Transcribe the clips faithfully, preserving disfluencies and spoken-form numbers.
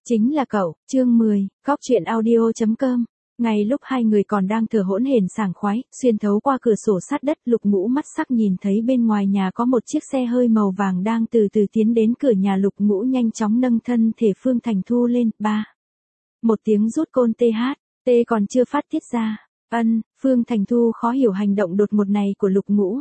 Chính là cậu, chương mười, Góc truyện audio chấm com. Ngay lúc hai người còn đang thở hổn hển sảng khoái, xuyên thấu qua cửa sổ sát đất, Lục Ngũ mắt sắc nhìn thấy bên ngoài nhà có một chiếc xe hơi màu vàng đang từ từ tiến đến cửa nhà. Lục Ngũ nhanh chóng nâng thân thể Phương Thành Thu lên, ba. Một tiếng rút côn tê hát, tê còn chưa phát tiết ra. Ân, Phương Thành Thu khó hiểu hành động đột ngột này của Lục Ngũ.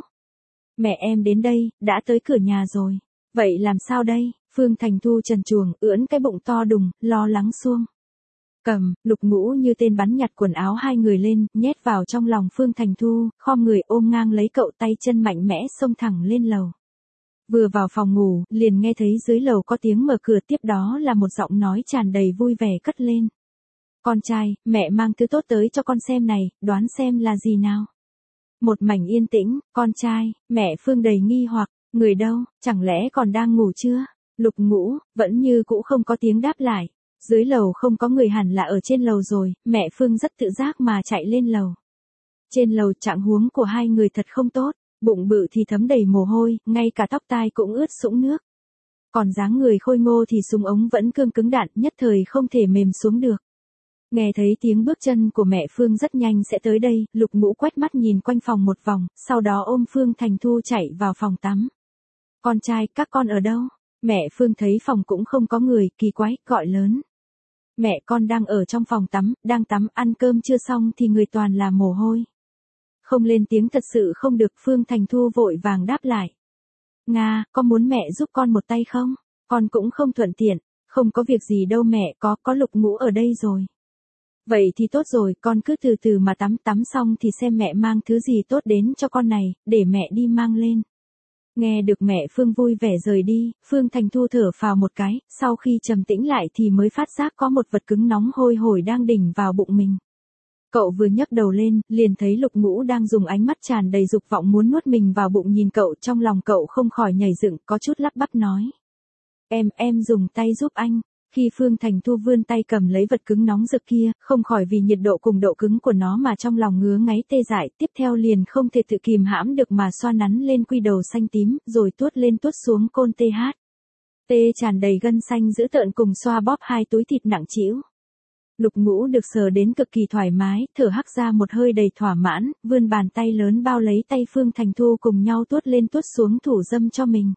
Mẹ em đến đây, đã tới cửa nhà rồi. Vậy làm sao đây? Phương Thành Thu trần truồng, ưỡn cái bụng to đùng, lo lắng xuông. Cầm, Lục Ngũ như tên bắn nhặt quần áo hai người lên, nhét vào trong lòng Phương Thành Thu, khom người ôm ngang lấy cậu, tay chân mạnh mẽ xông thẳng lên lầu. Vừa vào phòng ngủ, liền nghe thấy dưới lầu có tiếng mở cửa, tiếp đó là một giọng nói tràn đầy vui vẻ cất lên. Con trai, mẹ mang thứ tốt tới cho con xem này, đoán xem là gì nào. Một mảnh yên tĩnh, con trai, mẹ Phương đầy nghi hoặc, người đâu, chẳng lẽ còn đang ngủ chưa? Lục Ngũ, vẫn như cũ không có tiếng đáp lại. Dưới lầu không có người, hẳn là ở trên lầu rồi, mẹ Phương rất tự giác mà chạy lên lầu. Trên lầu trạng huống của hai người thật không tốt, bụng bự thì thấm đầy mồ hôi, ngay cả tóc tai cũng ướt sũng nước. Còn dáng người khôi ngô thì súng ống vẫn cương cứng đạn, nhất thời không thể mềm xuống được. Nghe thấy tiếng bước chân của mẹ Phương rất nhanh sẽ tới đây, Lục Ngũ quét mắt nhìn quanh phòng một vòng, sau đó ôm Phương Thành Thu chạy vào phòng tắm. Con trai, các con ở đâu? Mẹ Phương thấy phòng cũng không có người, kỳ quái, gọi lớn. Mẹ con đang ở trong phòng tắm, đang tắm, ăn cơm chưa xong thì người toàn là mồ hôi. Không lên tiếng thật sự không được, Phương Thành Thu vội vàng đáp lại. Nga, có muốn mẹ giúp con một tay không? Con cũng không thuận tiện, không có việc gì đâu mẹ, có, có Lục Ngũ ở đây rồi. Vậy thì tốt rồi, con cứ từ từ mà tắm, tắm xong thì xem mẹ mang thứ gì tốt đến cho con này, để mẹ đi mang lên. Nghe được mẹ Phương vui vẻ rời đi, Phương Thành Thu thở phào một cái, sau khi trầm tĩnh lại thì mới phát giác có một vật cứng nóng hôi hổi đang đỉnh vào bụng mình. Cậu vừa nhấc đầu lên, liền thấy Lục Ngũ đang dùng ánh mắt tràn đầy dục vọng muốn nuốt mình vào bụng nhìn cậu, trong lòng cậu không khỏi nhảy dựng, có chút lắp bắp nói. Em, em dùng tay giúp anh. Khi Phương Thành Thu vươn tay cầm lấy vật cứng nóng rực kia, không khỏi vì nhiệt độ cùng độ cứng của nó mà trong lòng ngứa ngáy tê dại, tiếp theo liền không thể tự kìm hãm được mà xoa nắn lên quy đầu xanh tím, rồi tuốt lên tuốt xuống côn tê hát. Tê tràn đầy gân xanh dữ tợn cùng xoa bóp hai túi thịt nặng trĩu. Lục Ngũ được sờ đến cực kỳ thoải mái, thở hắt ra một hơi đầy thỏa mãn, vươn bàn tay lớn bao lấy tay Phương Thành Thu cùng nhau tuốt lên tuốt xuống thủ dâm cho mình.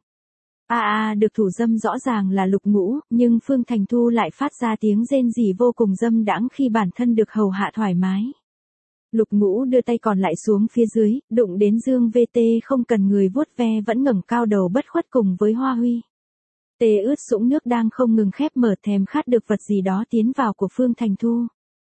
A a, được thủ dâm rõ ràng là Lục Ngũ, nhưng Phương Thành Thu lại phát ra tiếng rên rỉ vô cùng dâm đãng khi bản thân được hầu hạ thoải mái. Lục Ngũ đưa tay còn lại xuống phía dưới, đụng đến dương vê tê không cần người vuốt ve vẫn ngẩng cao đầu bất khuất cùng với Hoa Huy. Tê ướt sũng nước đang không ngừng khép mở, thèm khát được vật gì đó tiến vào của Phương Thành Thu.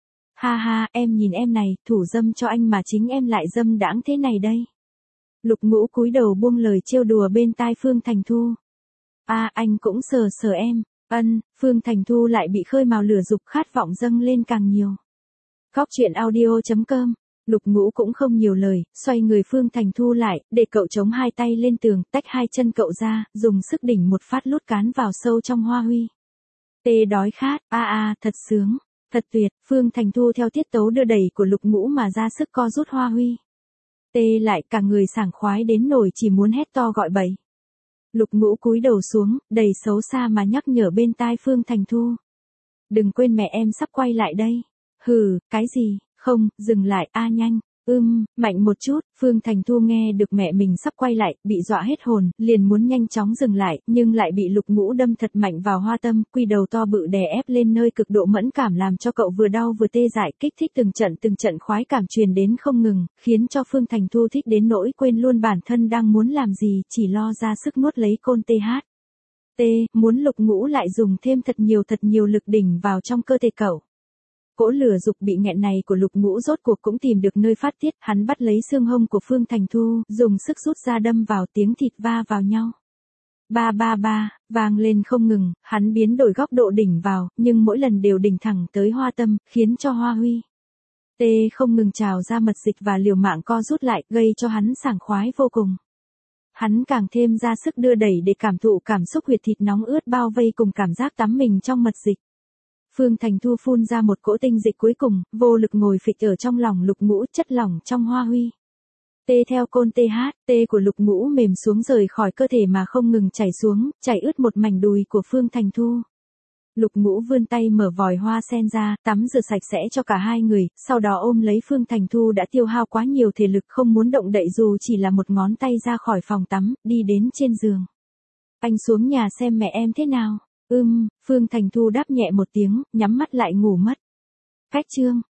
Ha ha, em nhìn em này, thủ dâm cho anh mà chính em lại dâm đãng thế này đây. Lục Ngũ cúi đầu buông lời trêu đùa bên tai Phương Thành Thu. A à, anh cũng sờ sờ em. Ân, Phương Thành Thu lại bị khơi mào lửa dục khát vọng dâng lên càng nhiều. Góc truyện audio chấm com. Lục Ngũ cũng không nhiều lời, xoay người Phương Thành Thu lại, để cậu chống hai tay lên tường, tách hai chân cậu ra, dùng sức đỉnh một phát lút cán vào sâu trong Hoa Huy. Tê đói khát, a à, a, à, thật sướng, thật tuyệt, Phương Thành Thu theo tiết tấu đưa đẩy của Lục Ngũ mà ra sức co rút Hoa Huy. Tê lại cả người sảng khoái đến nổi chỉ muốn hét to gọi bậy. Lục Ngũ cúi đầu xuống, đầy xấu xa mà nhắc nhở bên tai Phương Thành Thu. Đừng quên mẹ em sắp quay lại đây. Hừ, cái gì, không, dừng lại, a nhanh, ưm, mạnh một chút, Phương Thành Thu nghe được mẹ mình sắp quay lại, bị dọa hết hồn, liền muốn nhanh chóng dừng lại, nhưng lại bị Lục Ngũ đâm thật mạnh vào hoa tâm, quy đầu to bự đè ép lên nơi cực độ mẫn cảm làm cho cậu vừa đau vừa tê dại, kích thích từng trận từng trận khoái cảm truyền đến không ngừng, khiến cho Phương Thành Thu thích đến nỗi quên luôn bản thân đang muốn làm gì, chỉ lo ra sức nuốt lấy côn tê hát. Tê, muốn Lục Ngũ lại dùng thêm thật nhiều thật nhiều lực đỉnh vào trong cơ thể cậu. Cỗ lửa dục bị nghẹn này của Lục Ngũ rốt cuộc cũng tìm được nơi phát tiết, hắn bắt lấy xương hông của Phương Thành Thu, dùng sức rút ra đâm vào, tiếng thịt va vào nhau. Ba ba ba, vang lên không ngừng, hắn biến đổi góc độ đỉnh vào, nhưng mỗi lần đều đỉnh thẳng tới hoa tâm, khiến cho Hoa Huy. Tê không ngừng trào ra mật dịch và liều mạng co rút lại, gây cho hắn sảng khoái vô cùng. Hắn càng thêm ra sức đưa đẩy để cảm thụ cảm xúc huyệt thịt nóng ướt bao vây cùng cảm giác tắm mình trong mật dịch. Phương Thành Thu phun ra một cỗ tinh dịch cuối cùng, vô lực ngồi phịch ở trong lòng Lục Ngũ, chất lỏng trong Hoa Huy. Tê theo côn tê hát, tê của Lục Ngũ mềm xuống rời khỏi cơ thể mà không ngừng chảy xuống, chảy ướt một mảnh đùi của Phương Thành Thu. Lục Ngũ vươn tay mở vòi hoa sen ra, tắm rửa sạch sẽ cho cả hai người, sau đó ôm lấy Phương Thành Thu đã tiêu hao quá nhiều thể lực không muốn động đậy dù chỉ là một ngón tay ra khỏi phòng tắm, đi đến trên giường. Anh xuống nhà xem mẹ em thế nào. Ừm, Phương Thành Thu đáp nhẹ một tiếng, nhắm mắt lại ngủ mất. Cách chương